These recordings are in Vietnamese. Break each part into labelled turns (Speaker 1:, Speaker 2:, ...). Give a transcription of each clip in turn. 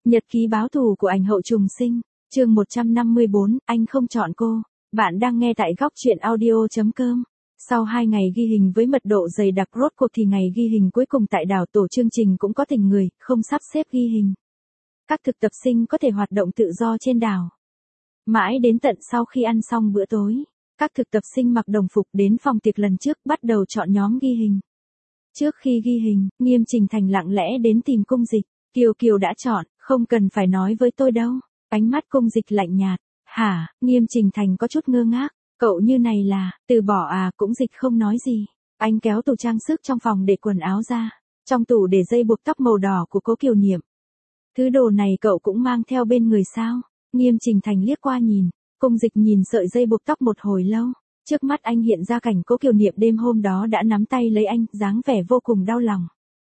Speaker 1: Nhật ký báo thù của ảnh hậu trùng sinh, chương 154, anh không chọn cô. Bạn đang nghe tại góc truyện audio.com. Sau 2 ngày ghi hình với mật độ dày đặc rốt cuộc thì ngày ghi hình cuối cùng tại đảo tổ chương trình cũng có tình người, không sắp xếp ghi hình. Các thực tập sinh có thể hoạt động tự do trên đảo. Mãi đến tận sau khi ăn xong bữa tối, các thực tập sinh mặc đồng phục đến phòng tiệc lần trước bắt đầu chọn nhóm ghi hình. Trước khi ghi hình, Nghiêm Trình Thành lặng lẽ đến tìm Cung Dịch. Kiều Kiều đã chọn, không cần phải nói với tôi đâu. Ánh mắt Cung Dịch lạnh nhạt. Hả? Nghiêm Trình Thành có chút ngơ ngác. Cậu như này là, từ bỏ à? Cũng Dịch không nói gì. Anh kéo tủ trang sức trong phòng để quần áo ra. Trong tủ để dây buộc tóc màu đỏ của Cố Kiều Niệm. Thứ đồ này cậu cũng mang theo bên người sao? Nghiêm Trình Thành liếc qua nhìn. Cung Dịch nhìn sợi dây buộc tóc một hồi lâu. Trước mắt anh hiện ra cảnh Cố Kiều Niệm đêm hôm đó đã nắm tay lấy anh, dáng vẻ vô cùng đau lòng.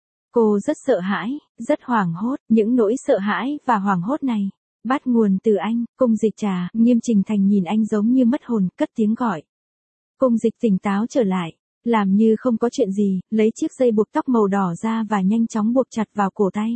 Speaker 1: Cô rất sợ hãi, rất hoảng hốt, những nỗi sợ hãi và hoảng hốt này bắt nguồn từ anh. Cung Dịch trà. Nghiêm Trình Thành nhìn anh giống như mất hồn, cất tiếng gọi. Cung Dịch tỉnh táo trở lại, làm như không có chuyện gì, lấy chiếc dây buộc tóc màu đỏ ra và nhanh chóng buộc chặt vào cổ tay.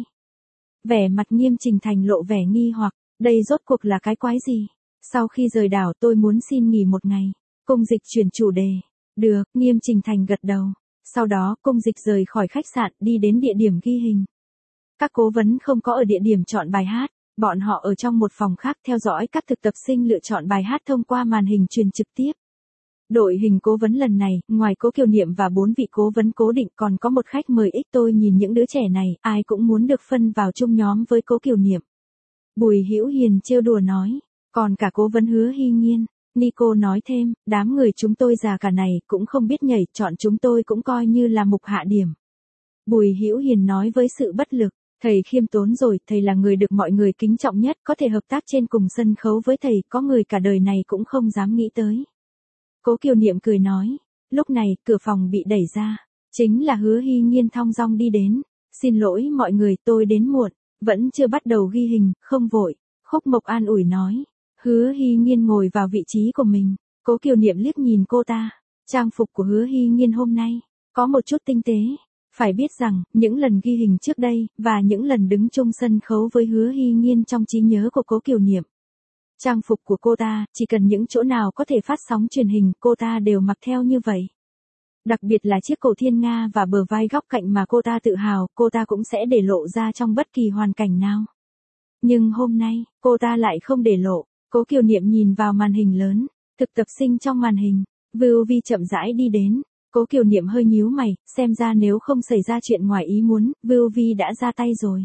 Speaker 1: Vẻ mặt Nghiêm Trình Thành lộ vẻ nghi hoặc, đây rốt cuộc là cái quái gì? Sau khi rời đảo tôi muốn xin nghỉ một ngày. Cung Dịch chuyển chủ đề. Được, Nghiêm Trình Thành gật đầu. Sau đó, Cung Dịch rời khỏi khách sạn đi đến địa điểm ghi hình. Các cố vấn không có ở địa điểm chọn bài hát, bọn họ ở trong một phòng khác theo dõi các thực tập sinh lựa chọn bài hát thông qua màn hình truyền trực tiếp. Đội hình cố vấn lần này, ngoài Cố Kiều Niệm và 4 vị cố vấn cố định còn có một khách mời ích. Tôi nhìn những đứa trẻ này, ai cũng muốn được phân vào chung nhóm với Cố Kiều Niệm. Bùi Hữu Hiền trêu đùa nói, còn cả cố vấn Hứa Hy Nhiên. Nico nói thêm, đám người chúng tôi già cả này cũng không biết nhảy, chọn chúng tôi cũng coi như là mục hạ điểm. Bùi Hữu Hiền nói với sự bất lực, thầy khiêm tốn rồi, thầy là người được mọi người kính trọng nhất, có thể hợp tác trên cùng sân khấu với thầy, có người cả đời này cũng không dám nghĩ tới. Cố Kiều Niệm cười nói, lúc này cửa phòng bị đẩy ra, chính là Hứa Hy Nhiên thong dong đi đến. Xin lỗi mọi người, tôi đến muộn, vẫn chưa bắt đầu ghi hình, không vội. Khúc Mộc an ủi nói. Hứa Hy Nhiên ngồi vào vị trí của mình. Cố Kiều Niệm liếc nhìn cô ta. Trang phục của Hứa Hy Nhiên hôm nay có một chút tinh tế. Phải biết rằng, những lần ghi hình trước đây, và những lần đứng chung sân khấu với Hứa Hy Nhiên trong trí nhớ của Cố Kiều Niệm. Trang phục của cô ta, chỉ cần những chỗ nào có thể phát sóng truyền hình, cô ta đều mặc theo như vậy. Đặc biệt là chiếc cổ thiên nga và bờ vai góc cạnh mà cô ta tự hào, cô ta cũng sẽ để lộ ra trong bất kỳ hoàn cảnh nào. Nhưng hôm nay, cô ta lại không để lộ. Cố Kiều Niệm nhìn vào màn hình lớn, thực tập sinh trong màn hình. Vưu Vi chậm rãi đi đến. Cố Kiều Niệm hơi nhíu mày, xem ra nếu không xảy ra chuyện ngoài ý muốn, Vưu Vi đã ra tay rồi.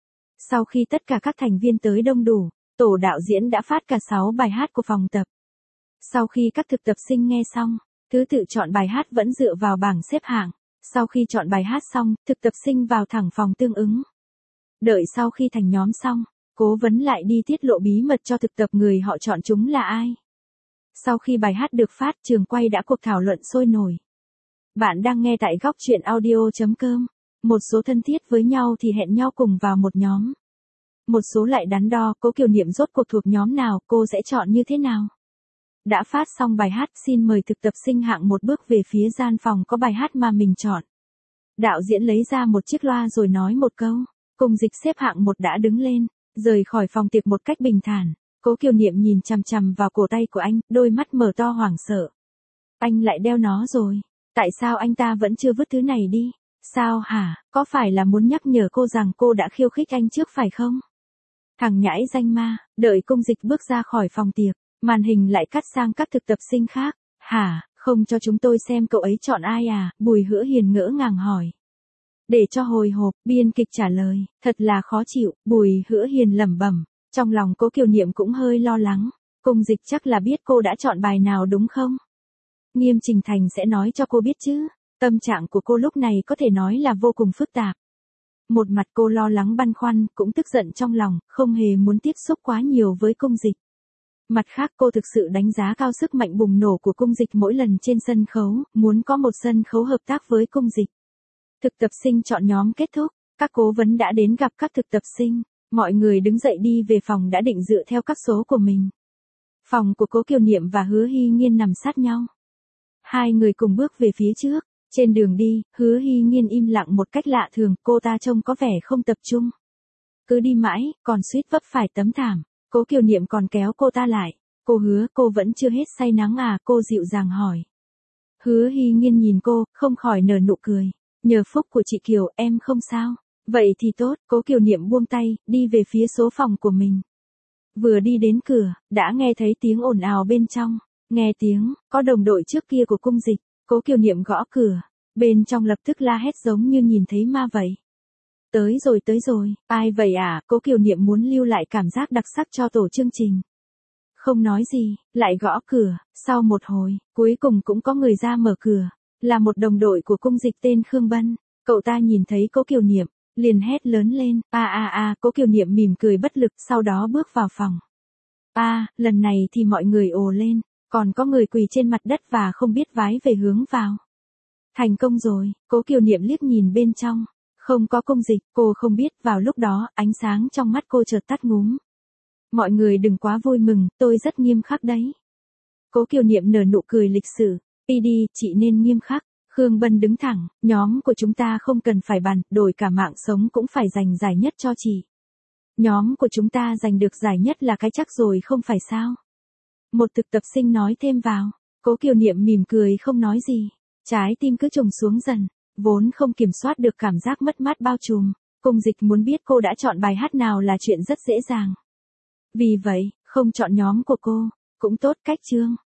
Speaker 1: Sau khi tất cả các thành viên tới đông đủ, tổ đạo diễn đã phát cả 6 bài hát của phòng tập. Sau khi các thực tập sinh nghe xong, thứ tự chọn bài hát vẫn dựa vào bảng xếp hạng. Sau khi chọn bài hát xong, thực tập sinh vào thẳng phòng tương ứng. Đợi sau khi thành nhóm xong, cố vấn lại đi tiết lộ bí mật cho thực tập người họ chọn chúng là ai. Sau khi bài hát được phát, trường quay đã cuộc thảo luận sôi nổi. Bạn đang nghe tại góc truyện audio.com. Một số thân thiết với nhau thì hẹn nhau cùng vào một nhóm. Một số lại đắn đo, Cố Kiều Niệm rốt cuộc thuộc nhóm nào, cô sẽ chọn như thế nào. Đã phát xong bài hát, xin mời thực tập sinh hạng 1 bước về phía gian phòng có bài hát mà mình chọn. Đạo diễn lấy ra một chiếc loa rồi nói một câu. Cung Dịch xếp hạng 1 đã đứng lên, rời khỏi phòng tiệc một cách bình thản. Cố Kiều Niệm nhìn chằm chằm vào cổ tay của anh, đôi mắt mở to hoảng sợ. Anh lại đeo nó rồi. Tại sao anh ta vẫn chưa vứt thứ này đi? Sao hả? Có phải là muốn nhắc nhở cô rằng cô đã khiêu khích anh trước phải không? Thằng nhãi danh ma. Đợi Cung Dịch bước ra khỏi phòng tiệc, màn hình lại cắt sang các thực tập sinh khác. Hả? Không cho chúng tôi xem cậu ấy chọn ai à? Bùi Hữu Hiền ngỡ ngàng hỏi. Để cho hồi hộp, biên kịch trả lời, thật là khó chịu. Bùi Hữu Hiền lẩm bẩm, trong lòng Cố Kiều Niệm cũng hơi lo lắng. Cung Dịch chắc là biết cô đã chọn bài nào đúng không? Nghiêm Trình Thành sẽ nói cho cô biết chứ. Tâm trạng của cô lúc này có thể nói là vô cùng phức tạp. Một mặt cô lo lắng băn khoăn, cũng tức giận trong lòng, không hề muốn tiếp xúc quá nhiều với Cung Dịch. Mặt khác cô thực sự đánh giá cao sức mạnh bùng nổ của Cung Dịch mỗi lần trên sân khấu, muốn có một sân khấu hợp tác với Cung Dịch. Thực tập sinh chọn nhóm kết thúc, các cố vấn đã đến gặp các thực tập sinh, mọi người đứng dậy đi về phòng đã định dựa theo các số của mình. Phòng của Cố Kiều Niệm và Hứa Hy Nhiên nằm sát nhau. Hai người cùng bước về phía trước, trên đường đi, Hứa Hy Nhiên im lặng một cách lạ thường, cô ta trông có vẻ không tập trung. cứ đi mãi, còn suýt vấp phải tấm thảm. Cố Kiều Niệm còn kéo cô ta lại. Cô Hứa, cô vẫn chưa hết say nắng à, cô dịu dàng hỏi. Hứa Hy Nhiên nhìn cô, không khỏi nở nụ cười. Nhờ phúc của chị Kiều, em không sao. Vậy thì tốt, Cố Kiều Niệm buông tay, đi về phía số phòng của mình. Vừa đi đến cửa, đã nghe thấy tiếng ồn ào bên trong. Nghe tiếng, có đồng đội trước kia của cung dịch. Cố Kiều Niệm gõ cửa. Bên trong lập tức la hét giống như nhìn thấy ma vậy. Tới rồi, ai vậy à? Cố Kiều Niệm muốn lưu lại cảm giác đặc sắc cho tổ chương trình. Không nói gì, lại gõ cửa, sau một hồi, cuối cùng cũng có người ra mở cửa. Là một đồng đội của cung dịch tên Khương Bân. Cậu ta nhìn thấy Cố Kiều Niệm, liền hét lớn lên, Cố Kiều Niệm mỉm cười bất lực, sau đó bước vào phòng. Lần này thì mọi người ồ lên, còn có người quỳ trên mặt đất và không biết vái về hướng vào. Thành công rồi, Cố Kiều Niệm liếc nhìn bên trong. Không có cung dịch, cô không biết, vào lúc đó, ánh sáng trong mắt cô chợt tắt ngúm. Mọi người đừng quá vui mừng, tôi rất nghiêm khắc đấy. Cố Kiều Niệm nở nụ cười lịch sự. Đi, chị nên nghiêm khắc. Khương Bân đứng thẳng, nhóm của chúng ta không cần phải bàn, đổi cả mạng sống cũng phải giành giải nhất cho chị. Nhóm của chúng ta giành được giải nhất là cái chắc rồi không phải sao? Một thực tập sinh nói thêm vào. Cố Kiều Niệm mỉm cười không nói gì. Trái tim cứ trùng xuống dần, vốn không kiểm soát được cảm giác mất mát bao trùm. Cung dịch muốn biết cô đã chọn bài hát nào là chuyện rất dễ dàng. Vì vậy, không chọn nhóm của cô, cũng tốt cách chương.